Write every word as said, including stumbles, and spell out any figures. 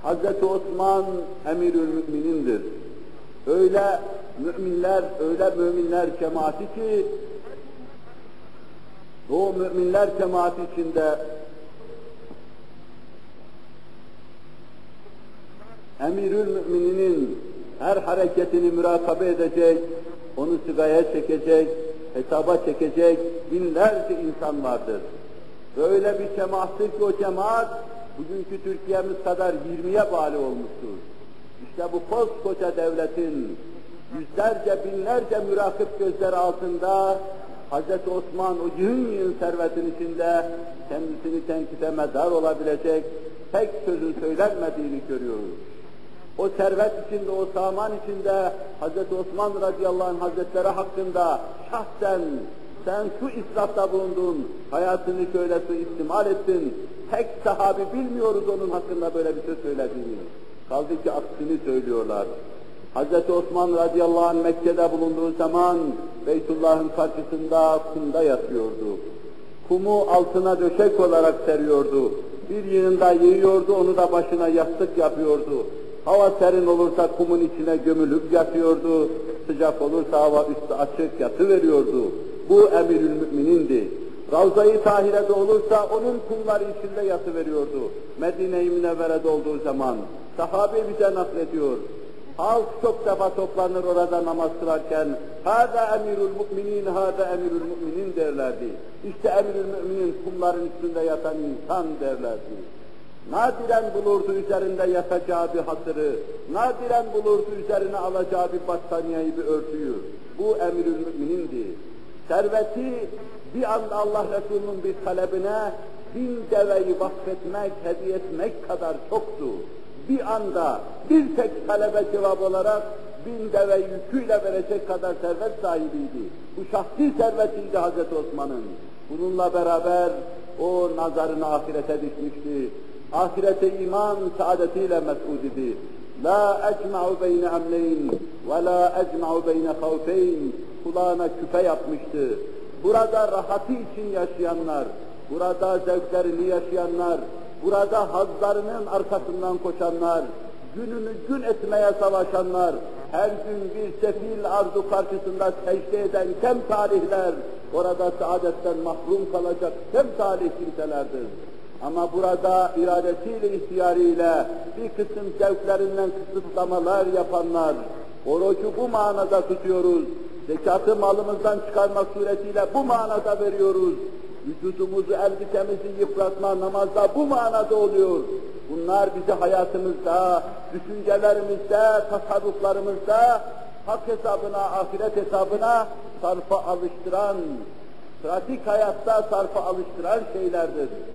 Hazreti Osman Emirül Müminindir. Öyle müminler, öyle müminler cemaati ki, o müminler cemaati içinde Emirül Mümininin her hareketini mürakabe edecek, onu sigaya çekecek, hesaba çekecek binlerce insan vardır. Böyle bir cemaattir ki o cemaat, bugünkü Türkiye'miz kadar yirmiye bali olmuştur. İşte bu koskoca devletin yüzlerce, binlerce mürakip gözleri altında Hazreti Osman o yığın yığın servetin içinde kendisini tenkite medar olabilecek tek sözün söylenmediğini görüyoruz. O servet içinde, o saman içinde Hazreti Osman radıyallahu anh hazretleri hakkında şahsen sen şu israfta bulundun, hayatını şöyle suistimal ettin, tek sahabi bilmiyoruz onun hakkında böyle bir söz söylediğini. Kaldı ki aksini söylüyorlar. Hazreti Osman radıyallahu anh Mekke'de bulunduğu zaman Beytullah'ın karşısında kumda yatıyordu. Kumu altına döşek olarak seriyordu. Bir yığında yiyordu, onu da başına yastık yapıyordu. Hava serin olursa kumun içine gömülüp yatıyordu, sıcak olursa hava üstü açık yatıveriyordu. Bu Emirül Müminindi. Ravza-i Tahire'de olursa onun kumları içinde yatıveriyordu. Medine-i Münevvere'de olduğu zaman sahabe bize naklediyor. Halk çok defa toplanır orada namaz kılarken "Hâdâ emirül müminin, hâdâ emirül müminin" derlerdi. İşte emirül müminin kumların üstünde yatan insan derlerdi. Nadiren bulurdu üzerinde yatacağı bir hasırı, nadiren bulurdu üzerine alacağı bir battaniyeyi, bir örtüyü. Bu emirül müminindi. Serveti bir anda Allah Resulü'nün bir talebine bin deveyi vakfetmek, hediye etmek kadar çoktu. Bir anda bir tek talebe cevap olarak bin deve yüküyle verecek kadar servet sahibiydi. Bu şahsi servetiydi Hazreti Osman'ın. Bununla beraber o nazarını ahirete düşmüştü. Ahirete iman saadetiyle mes'ud idi. La ecma'u beyne emneyn ve la ecma'u beyne havfeyn. Kulağına küpe yapmıştı. Burada rahatı için yaşayanlar, burada zevklerini yaşayanlar, burada hazlarının arkasından koşanlar, gününü gün etmeye savaşanlar, her gün bir sefil arzu karşısında secde eden kem talihler, orada saadetten mahrum kalacak kem talih kimselerdir. Ama burada iradesiyle, ihtiyarıyla bir kısım zevklerinden kısıtlamalar yapanlar, orucu bu manada tutuyoruz, zekatı malımızdan çıkarmak suretiyle bu manada veriyoruz, vücudumuzu, elbisemizi yıpratma namazda bu manada oluyor. Bunlar bizi hayatımızda, düşüncelerimizde, tasarruflarımızda hak hesabına, ahiret hesabına sarfa alıştıran, pratik hayatta sarfa alıştıran şeylerdir.